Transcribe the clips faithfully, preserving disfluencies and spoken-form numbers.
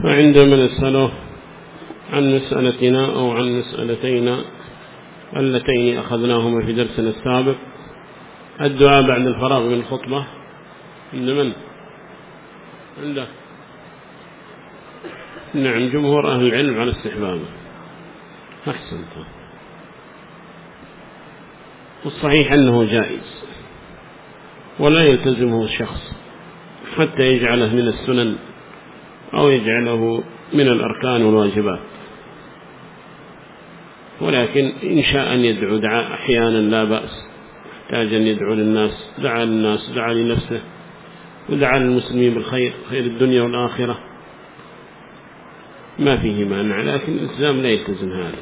فعندما نسأله عن مسألتنا أو عن مسألتين اللتين أخذناهما في درسنا السابق، الدعاء بعد الفراغ من الخطبة عند من؟ عنده نعم جمهور أهل العلم على استحبابه. أحسنت. والصحيح أنه جائز ولا يلتزمه الشخص حتى يجعله من السنن أو يجعله من الأركان والواجبات، ولكن إن شاء أن يدعو دعاء أحيانا لا بأس، يحتاج أن يدعو للناس، دعا للناس، دعا لنفسه، ودعا للمسلمين بالخير، خير الدنيا والآخرة، ما فيه مانع، لكن الإلتزام لا يلتزم هذا،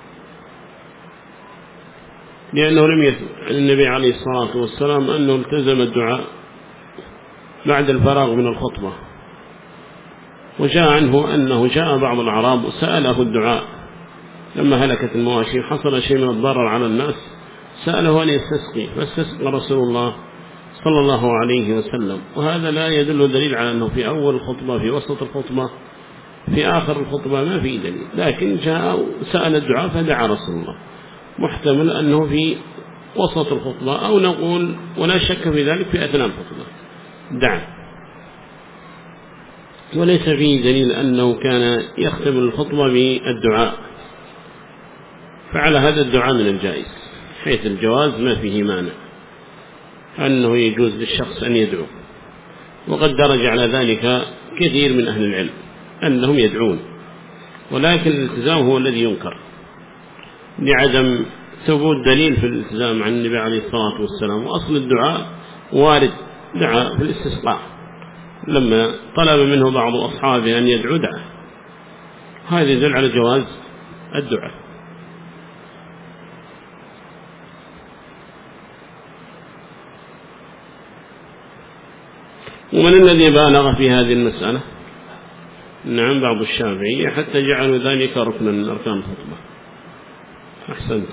لأنه لم يثبت عن النبي عليه الصلاة والسلام أنه التزم الدعاء بعد الفراغ من الخطبة. وجاء عنه أنه جاء بعض الأعراب وسأله الدعاء لما هلكت المواشي، حصل شيء من الضرر على الناس، سأله أن يستسقي، فاستسقى رسول الله صلى الله عليه وسلم. وهذا لا يدل دليل على أنه في أول الخطبة، في وسط الخطبة، في آخر الخطبة، ما في دليل، لكن جاء وسأل الدعاء فدعا رسول الله، محتمل أنه في وسط الخطبة، أو نقول ولا شك في ذلك في أثناء الخطبة دعا، وليس فيه دليل أنه كان يختم الخطبة بالدعاء. فعلى هذا الدعاء من الجائز، حيث الجواز ما فيه مانع، أنه يجوز للشخص أن يدعو، وقد درج على ذلك كثير من أهل العلم أنهم يدعون، ولكن الالتزام هو الذي ينكر لعدم ثبوت دليل في الالتزام عن النبي عليه الصلاة والسلام. وأصل الدعاء وارد، دعا في الاستسقاء لما طلب منه بعض أصحابه أن يدعو دعا، هذا يدل على جواز الدعاء. ومن الذي بالغ في هذه المسألة؟ نعم بعض الشافعية، حتى جعلوا ذلك ركنا من أركان الخطبة. أحسنت.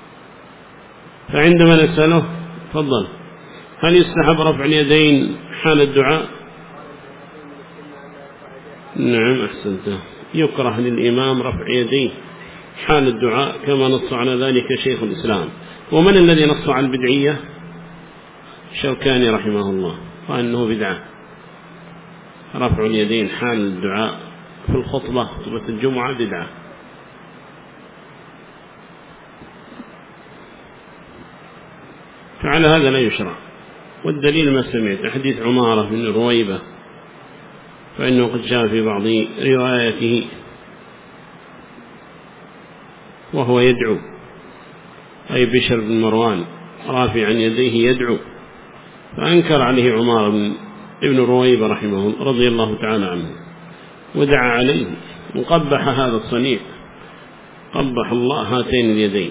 فعندما نسأله فضل، هل يستحب رفع اليدين حال الدعاء؟ نعم أحسنت، يكره للإمام رفع يديه حال الدعاء كما نص على ذلك شيخ الإسلام. ومن الذي نص على البدعية؟ شوكاني رحمه الله، وأنه بدعة رفع اليدين حال الدعاء في الخطبة، خطبة الجمعة بدعة. فعلى هذا لا يشرع. والدليل ما سمعت حديث عمارة بن رويبة، فإنه قد جاء في بعض رواياته وهو يدعو، أي بشر بن مروان رافعا يديه يدعو، فأنكر عليه عمار بن رويبة رحمه رضي الله تعالى عنه، ودعا عليه وقبح هذا الصنيع، قبح الله هاتين اليدين.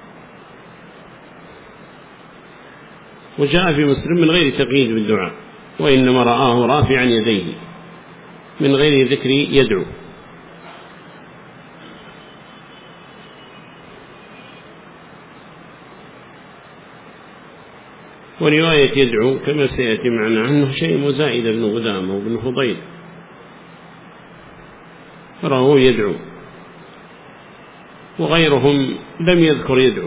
وجاء في مسلم من غير تقييد بالدعاء، وإنما رآه رافعا يديه من غير ذكر يدعو. ورواية يدعو كما سيأتي معنا عنه شيء مزايد بن غدامة وابن فضيل، رأوه يدعو، وغيرهم لم يذكر يدعو.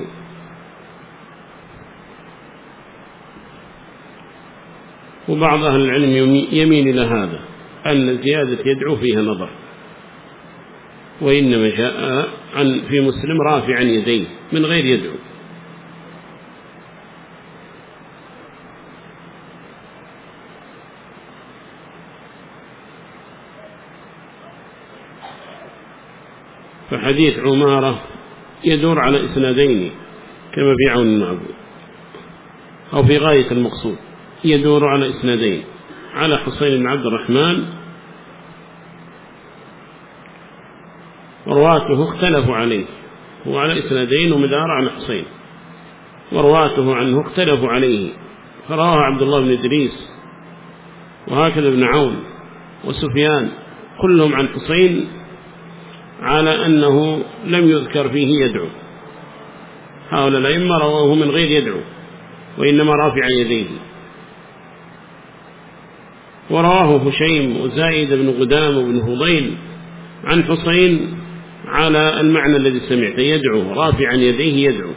وبعض أهل العلم يميل إلى هذا، أن زيادة يدعو فيها نظر، وإنما جاء عن في مسلم رافعا يديه من غير يدعو. فحديث عمارة يدور على إسنادين كما في عون المعبود، أو في غاية المقصود يدور على إسنادين، على حسين بن عبد الرحمن ورواته اختلفوا عليه، هو على إسنادين ومدار على حسين، ورواته عنه اختلفوا عليه، فرواه عبد الله بن إدريس وهكذا ابن عون وسفيان كلهم عن حسين على أنه لم يذكر فيه يدعو. هؤلاء الأئمة رواه من غير يدعو، وإنما رافع يديه. ورواه هشيم وزايد بن قدام وابن فضيل عن حسين على المعنى الذي سمعته، يدعو رافعا يديه يدعو.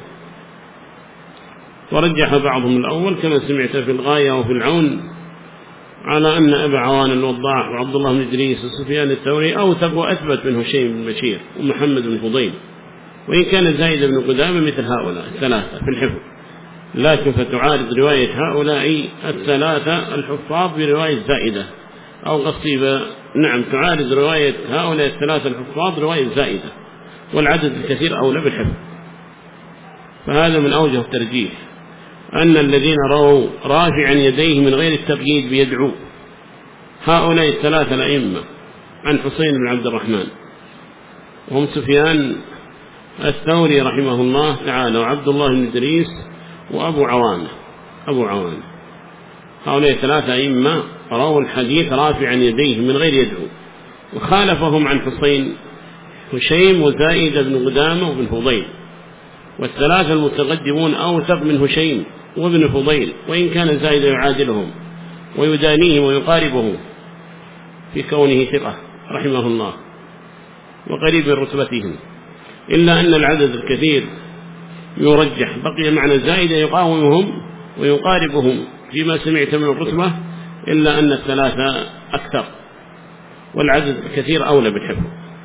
ورجح بعضهم الأول كما سمعت في الغاية وفي العون على أن أبا عوان الوضاح وعبد الله بن إدريس وسفيان الثوري أوثق وأثبت من هشيم بن بشير ومحمد بن فضيل، وإن كان زايد بن قدامة مثل هؤلاء الثلاثة في الحفظ، لكن فتعارض رواية هؤلاء الثلاثة الحفاظ برواية زائدة، أو قصيبة نعم تعارض رواية هؤلاء الثلاثة الحفاظ رواية زائدة، والعدد الكثير أولى بالحفظ. فهذا من أوجه الترجيح، أن الذين رووا رافعا يديه من غير التقييد بيدعو هؤلاء الثلاثة الأئمة عن حسين بن عبد الرحمن، وهم سفيان الثوري رحمه الله تعالى وعبد الله بن إدريس وأبو عوان أبو عوان هؤلاء ثلاثة أئمة رووا الحديث رافعا يديه من غير يدعو. وخالفهم عن حسين هشيم وزائد بن قدامة وابن فضيل، والثلاثة المتقدمون أوثق من هشيم وابن فضيل، وإن كان زائد يعادلهم ويدانيهم ويقاربه في كونه ثقة رحمه الله وقريب من رتبتهم، إلا أن العدد الكثير يرجح، بقي معنى زائد يقاومهم ويقاربهم فيما سمعت من الرتبة، إلا أن الثلاثة أكثر والعدد الكثير أولى بالحفظ.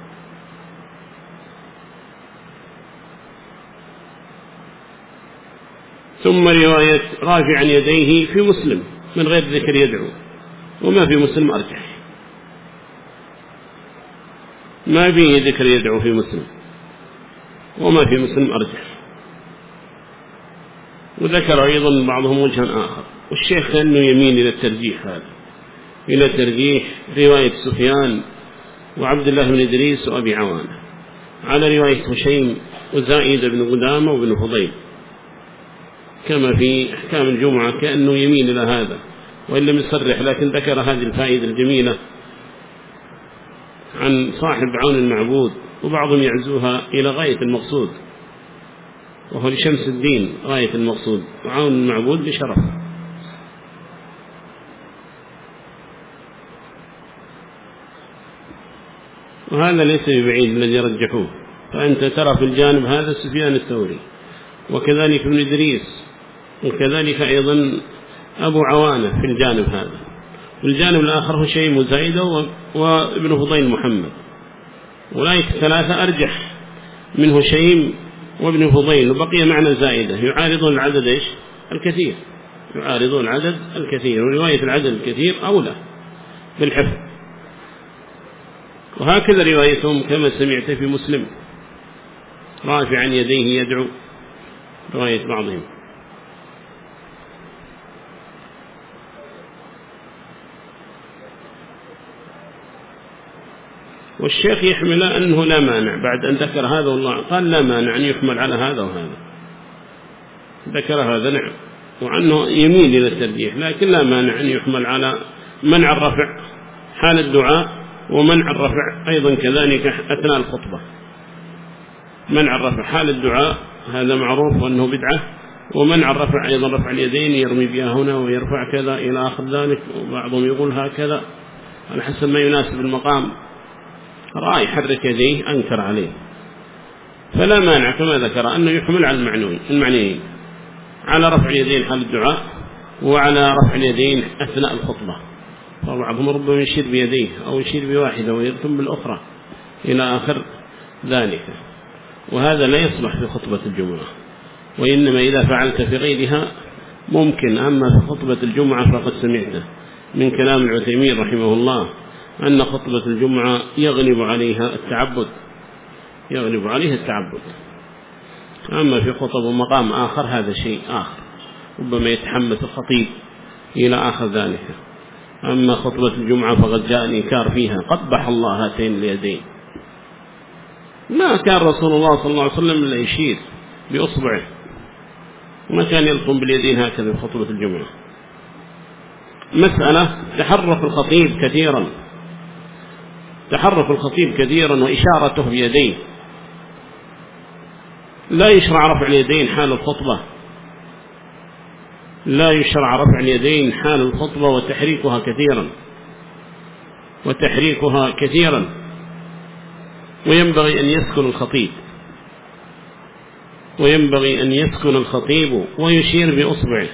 ثم رواية رافعا يديه في مسلم من غير ذكر يدعو، وما في مسلم أرجح، ما فيه ذكر يدعو في مسلم وما في مسلم أرجح. وذكر أيضا بعضهم وجها آخر، والشيخ كأنه يمين إلى الترجيح، هذا إلى ترجيح رواية سفيان وعبد الله بن إدريس وأبي عوان على رواية هشيم وزائد بن قدامة وابن فضيل، كما في أحكام الجمعة كأنه يمين إلى هذا، وإن لم يصرح لكن ذكر هذه الفائدة الجميلة عن صاحب عون المعبود، وبعضهم يعزوها إلى غاية المقصود، وهو لشمس الدين غاية المقصود، وعون المعبود بشرف. وهذا ليس ببعيد الذي رجحوه، فأنت ترى في الجانب هذا سفيان الثوري، وكذلك ابن إدريس، وكذلك أيضا أبو عوانة في الجانب هذا، والجانب الآخر هشيم وزايدة وابن فضيل محمد، أولئك الثلاثة أرجح من هشيم وابن فضيل، وبقي معنى زائدة يعارضون العدد إيش الكثير، يعارضون العدد الكثير، ورواية العدد الكثير أولى بالحفظ. وهكذا روايتهم كما سمعت في مسلم رافعا يديه يدعو، رواية بعضهم. والشيخ يحمل أنه لا مانع بعد أن ذكر هذا، والله قال لا مانع أن يحمل على هذا وهذا، ذكر هذا نعم، وعنه يميل إلى الترجيح، لكن لا مانع أن يحمل على منع الرفع حال الدعاء، ومنع الرفع أيضا كذلك أثناء الخطبة. منع الرفع حال الدعاء هذا معروف وأنه بدعة، ومنع الرفع أيضا رفع اليدين يرمي بها هنا ويرفع كذا إلى آخر ذلك، وبعضهم يقول هكذا على حسب ما يناسب المقام، رأى يحرك يديه أنكر عليه. فلا مانع كما ذكر أنه يحمل على المعنوين المعنيين، على رفع اليدين حال الدعاء وعلى رفع اليدين أثناء الخطبة، فبعضهم ربما يشير بيديه أو يشير بواحدة ويرتم بالأخرى إلى آخر ذلك، وهذا لا يصلح في خطبة الجمعة، وإنما إذا فعلت في غيرها ممكن. أما في خطبة الجمعة فقد سمعته من كلام العثيمين رحمه الله أن خطبة الجمعة يغلب عليها التعبد، يغلب عليها التعبد. أما في خطب ومقام آخر هذا شيء آخر، ربما يتحمس الخطيب إلى آخر ذلك. أما خطبة الجمعة فقد جاء الإنكار فيها، قبح الله هاتين اليدين، ما كان رسول الله صلى الله عليه وسلم إلا يشير بأصبعه، وما كان يلقم باليدين هكذا في خطبة الجمعة. مسألة تحرك الخطيب كثيرا، تحرك الخطيب كثيرا وإشارته بيديه، لا يشرع رفع اليدين حال الخطبة، لا يشرع رفع اليدين حال الخطبة وتحريكها كثيرا وتحريكها كثيرا وينبغي أن يسكن الخطيب وينبغي أن يسكن الخطيب ويشير بأصبعه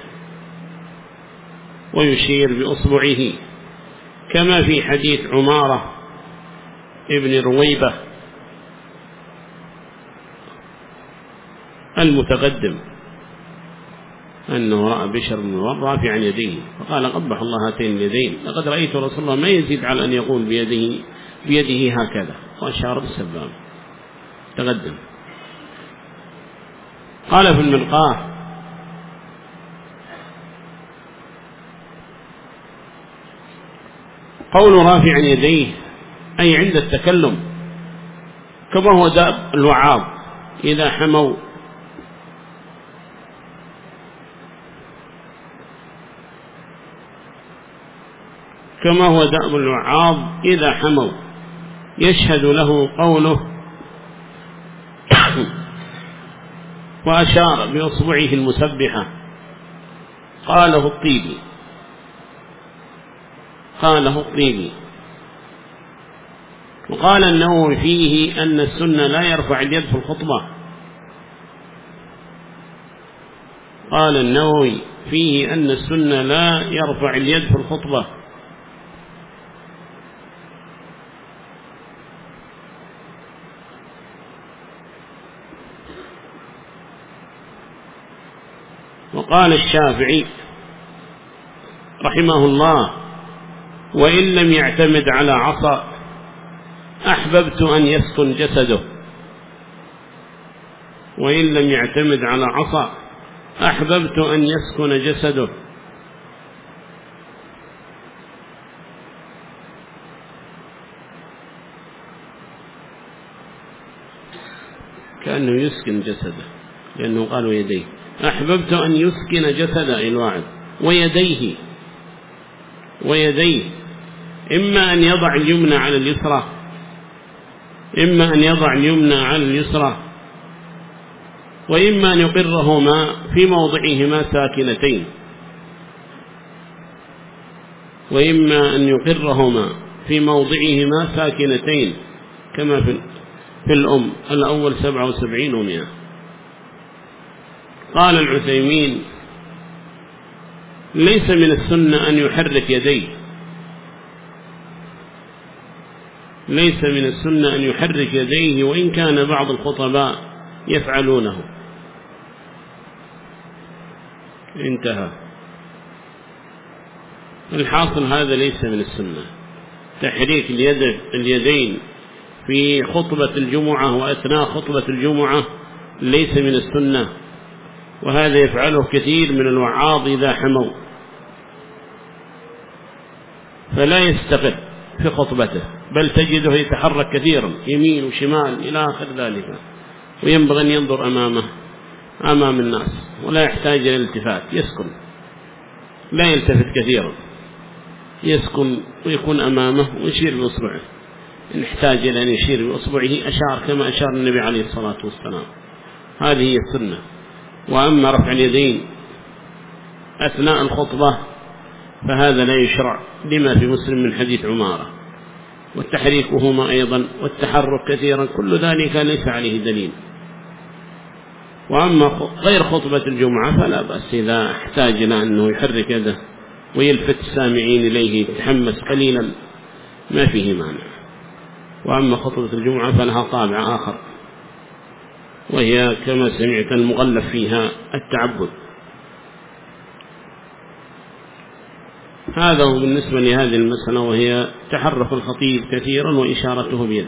ويشير بأصبعه كما في حديث عمارة ابن رويبة المتقدم أنه رأى بشر بن رافعا يديه فقال قبح الله هاتين اليدين لقد رأيت رسول الله ما يزيد على أن يقول بيده, بيده هكذا وأشار بالسباب تقدم. قال في الملقاه قول رافعا يديه أي عند التكلم كما هو داب الوعاظ إذا حموا كما هو دأب الوعاظ إذا حموا يشهد له قوله وأشار بأصبعه المسبحة قاله الطيبي قاله الطيبي. وقال النووي فيه أن السنة لا يرفع اليد في الخطبة قال النووي فيه أن السنة لا يرفع اليد في الخطبة وقال الشافعي رحمه الله وإن لم يعتمد على عصا أحببت أن يسكن جسده وإن لم يعتمد على عصا أحببت أن يسكن جسده. كأنه يسكن جسده لأنه قالوا يديه أحببت أن يسكن جسده الواحد ويديه ويديه إما أن يضع اليمنى على اليسرى إما أن يضع اليمنى على اليسرى وإما أن يقرهما في موضعهما ساكنتين وإما أن يقرهما في موضعهما ساكنتين كما في في الأم الأول سبعة وسبعين ومئة. قال العثيمين ليس من السنة أن يحرك يديه ليس من السنة أن يحرك يديه وإن كان بعض الخطباء يفعلونه. انتهى. الحاصل هذا ليس من السنة تحريك اليد اليدين في خطبة الجمعة وأثناء خطبة الجمعة ليس من السنة وهذا يفعله كثير من الوعاظ إذا حموا فلا يستقر في خطبته بل تجده يتحرك كثيرا يمين وشمال إلى آخر ذلك وينبغي أن ينظر أمامه أمام الناس ولا يحتاج إلى الالتفات يسكن لا يلتفت كثيرا يسكن ويكون أمامه ويشير بأصبعه إن احتاج إلى أن يشير بأصبعه أشار كما أشار النبي عليه الصلاة والسلام. هذه هي السنة. وأما رفع اليدين أثناء الخطبة فهذا لا يشرع لما في مسلم من حديث عمارة والتحريكهما أيضا والتحرك كثيرا كل ذلك ليس عليه دليل. وأما غير خطبة الجمعة فلا بأس إذا احتاج إلى أنه يحرك يده ويلفت السامعين إليه يتحمس قليلا ما فيه مانع. وأما خطبة الجمعة فلها طابع آخر وهي كما سمعت المغلف فيها التعبد. هذا هو بالنسبة لهذه المسألة وهي تحرك الخطيب كثيرا وإشارته بيده.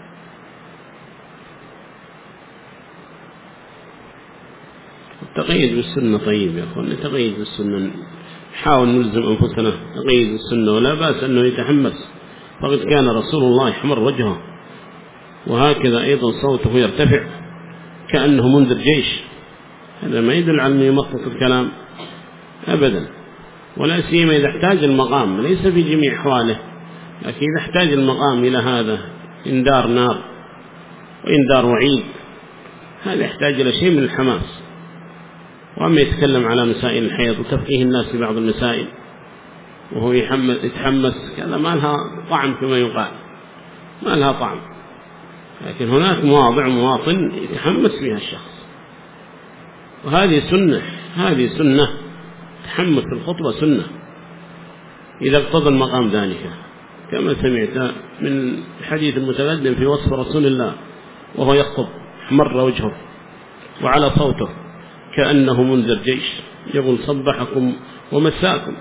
التقييد بالسنة طيب يا أخوان التقييد بالسنة حاول نلزم أنفسنا تقييد بالسنة ولا بأس أنه يتحمس فقد كان رسول الله يحمر وجهه وهكذا أيضا صوته يرتفع كأنه منذر جيش. هذا ما يدل على أنه يمطط الكلام أبدا ولا سيما إذا احتاج المقام ليس في جميع أحواله لكن إذا احتاج المقام إلى هذا إنذار نار وإنذار وعيد هذا يحتاج إلى شيء من الحماس. وأما يتكلم على مسائل الحيض وتفقيه الناس في بعض المسائل وهو يتحمس كذا ما لها طعم كما يقال ما لها طعم. لكن هناك مواضع مواطن يتحمس فيها الشخص، وهذه سنة، هذه سنة، تحمس الخطبة سنة إذا اقتضى المقام ذلك، كما سمعت من الحديث المتقدم في وصف رسول الله وهو يخطب مر وجهه وعلى صوته كأنه منذر جيش يقول صبحكم ومساكم.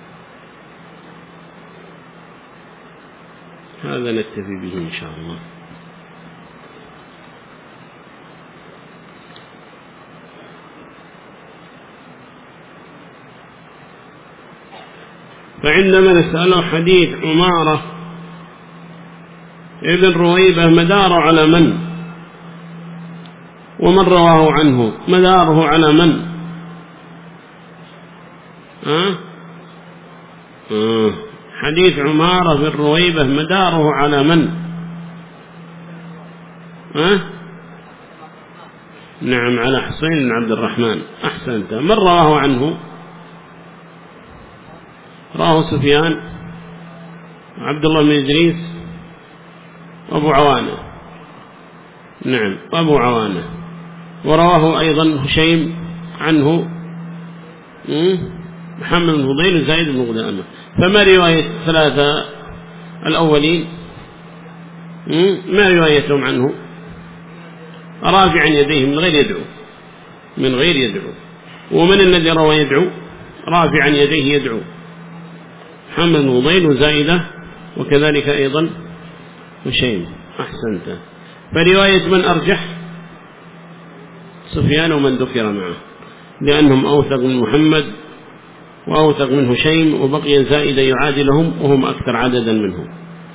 هذا نكتفي به إن شاء الله. فعندما نسأله حديث عمارة ابن رويبة مداره على من؟ ومن رواه عنه مداره على من؟ أه؟ أه. حديث عمارة بن رويبة مداره على من؟ أه؟ نعم على حسين بن عبد الرحمن. أحسنت. من رواه عنه؟ رواه سفيان، عبد الله بن إدريس، أبو عوانة. نعم أبو عوانة. ورواه أيضا هشيم عنه محمد بن فضيل وزايد بن قدامة. فما رواية الثلاثة الأولين؟ ما روايتهم عنه؟ رافعا يديه من غير يدعو، من غير يدعو. ومن الذي روى يدعو؟ رافعا يديه يدعو محمد بن فضيل وزايدة وكذلك أيضا هشيم. أحسنت. فرواية من أرجح؟ سفيان ومن ذكر معه، لأنهم أوثق من محمد وأوثق من هشيم، وبقي زائدة يعادلهم وهم أكثر عددا منهم،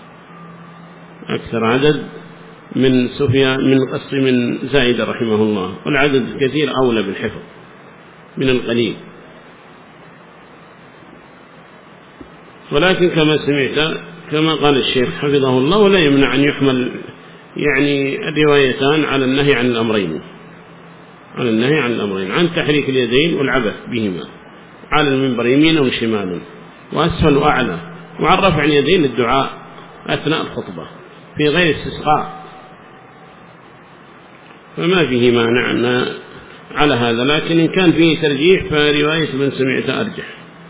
أكثر عدد من سفيان من قص من زائدة رحمه الله، والعدد الكثير أولى بالحفظ من القليل. ولكن كما سمعت كما قال الشيخ حفظه الله ولا يمنع أن يحمل يعني الروايتان على النهي عن الأمرين، على النهي عن الأمرين، عن تحريك اليدين والعبث بهما على المنبر يمينا وشمالا وأسفل وأعلى، وعن رفع اليدين للدعاء أثناء الخطبة في غير استسقاء، فما فيه مانع على هذا. لكن إن كان فيه ترجيح فرواية من سمعت أرجح.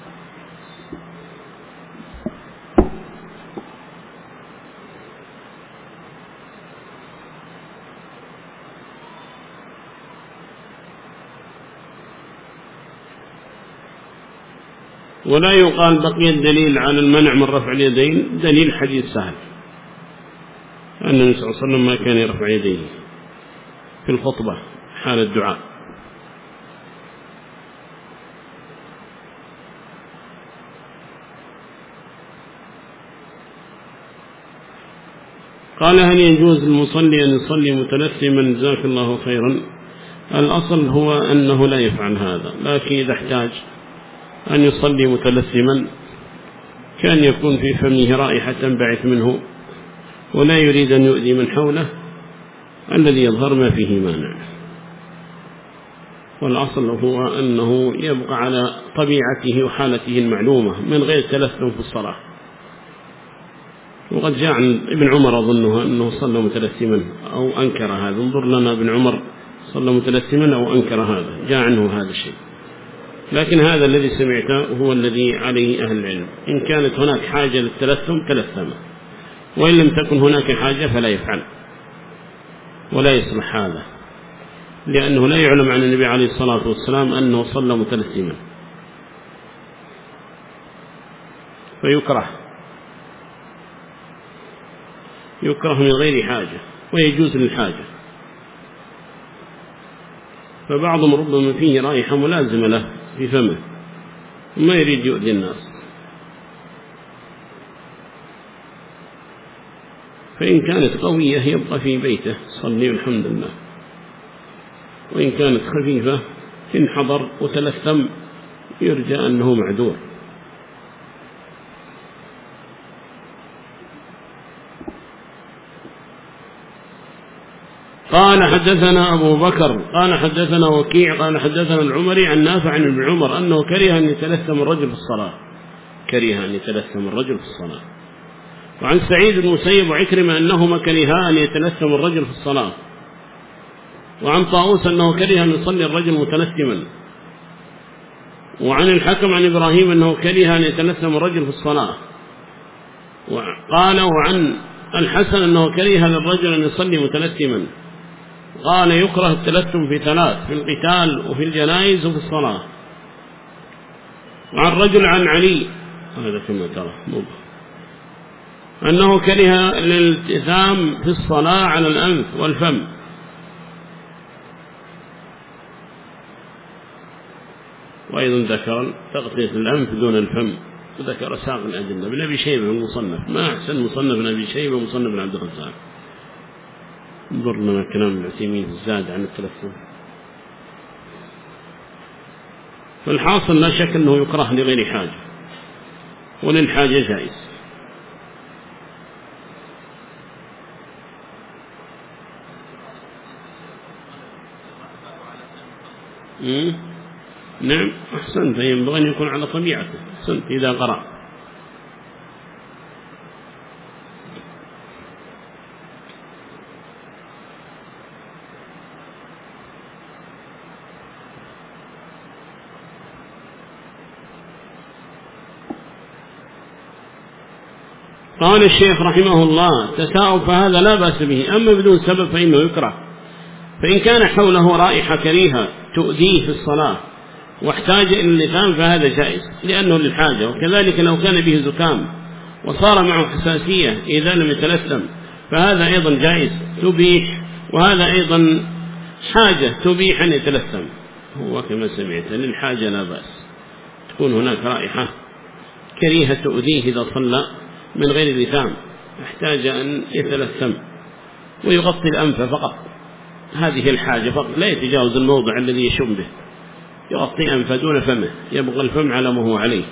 ولا يقال بقي الدليل على المنع من رفع اليدين دليل حديث سهل أن النبي صلى الله عليه وسلم ما كان يرفع يديه في الخطبة حال الدعاء. قال هل يجوز المصلي أن يصلي متلثما جزاك الله خيرا؟ الأصل هو أنه لا يفعل هذا، لكن إذا احتاج أن يصلي متلثما كان يكون في فمه رائحة تنبعث منه ولا يريد أن يؤذي من حوله الذي يظهر ما فيه مانع، والأصل هو أنه يبقى على طبيعته وحالته المعلومة من غير تلثم في الصلاة. وقد جاء عن ابن عمر أظنه أنه صلى متلثما أو أنكر هذا، انظر لنا ابن عمر صلى متلثما أو أنكر هذا، جاء عنه هذا الشيء. لكن هذا الذي سمعته هو الذي عليه أهل العلم، إن كانت هناك حاجة للتلثم تلثم، وإن لم تكن هناك حاجة فلا يفعل ولا يصلح هذا، لأنه لا يعلم عن النبي عليه الصلاة والسلام أنه صلى متلثما، فيكره يكره من غير حاجة ويجوز للحاجة. فبعضهم ربما فيه رائحة ملازمة له في فمه وما يريد يؤذي الناس، فإن كانت قوية يبقى في بيته صلي والحمد لله، وإن كانت خفيفة إن حضر وتلثم يرجى أنه معذور. قال حدثنا أبو بكر قال حدثنا وكيع قال حدثنا العمري عن نافع عن ابن عمر أنه كره أن يتلثم الرجل في الصلاة، كره أن يتلثم الرجل في الصلاة. وعن سعيد بن المسيب وعكرمة أنهما كرها أن يتنسم الرجل في الصلاة. وعن طاووس أنه كره أن يصلي الرجل متنسما. وعن الحكم عن إبراهيم أنه كره أن يتنسم الرجل في الصلاة. وقال وعن الحسن أنه كره للرجل أن يصلي متنسما. قال يكره التلثم في ثلاث: في القتال وفي الجنائز وفي الصلاة. وعن رجل عن علي هذا كما ترى أنه كره الالتثام في الصلاة على الأنف والفم. وأيضا ذكر تغطية الأنف دون الفم، وذكر ساق الأدلة بن أبي شيبة المصنف. ما أحسن مصنف بن أبي شيبة ومصنف بن عبد الرزاق. انظر لنا كلام ابن عثيمين في الزاد عن التلثم. فالحاصل لا شك أنه يكره لغير حاجة، وللحاجة جائز. مم. نعم أحسنت، ينبغي أن يكون على طبيعته. أحسنت إذا قرأ. قال الشيخ رحمه الله: تثاؤب فهذا لا بأس به، أما بدون سبب فإنه يكره. فإن كان حوله رائحة كريهة تؤذيه في الصلاة واحتاج إلى اللثام فهذا جائز لأنه للحاجة. وكذلك لو كان به زكام وصار معه حساسية إذا لم يتلثم فهذا أيضا جائز تبيح، وهذا أيضا حاجة تبيح أن يتلثم. هو كما سمعت للحاجة لا بأس. تكون هناك رائحة كريهة تؤذيه إذا صلى من غير لثام، يحتاج أن يتلثم ويغطي الأنف فقط، هذه الحاجة فقط، لا يتجاوز الموضع الذي يشم به، يغطي أنفه دون فمه، يبقى الفم على ما هو عليه.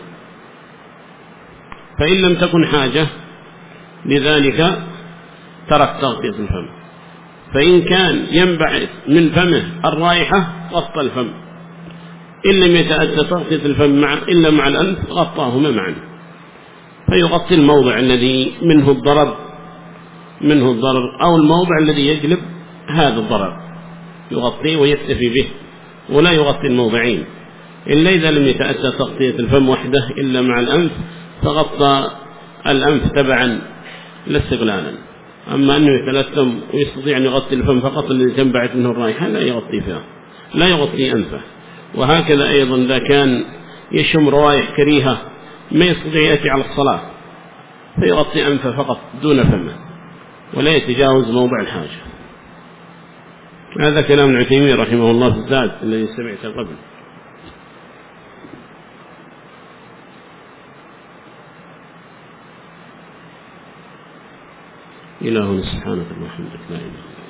فإن لم تكن حاجة لذلك ترك تغطية الفم. فإن كان ينبعث من فمه الرائحة غطى الفم، إن لم يتأتى تغطية الفم مع إلا مع الأنف غطاهما معا، فيغطي الموضع الذي منه الضرر منه الضرر أو الموضع الذي يجلب هذا الضرر يغطيه ويكتفي به، ولا يغطي الموضعين إلا إذا لم يتأتى تغطية الفم وحده إلا مع الأنف فغطى الأنف تبعا لا استغلالا. أما أنه يتلثم ويستطيع أن يغطي الفم فقط الذي تنبعث منه الرائحة لا يغطي فيها، لا يغطي أنفه. وهكذا أيضا إذا كان يشم روائح كريهة ما يستطيع يأتي على الصلاة فيغطي أنفه فقط دون فمه ولا يتجاوز موضع الحاجة. هذا كلام ابن عثيمين رحمه الله في الزاد الذي سمعته قبل. إلهنا سبحانك اللهم وبحمدك لا إله إلا أنت.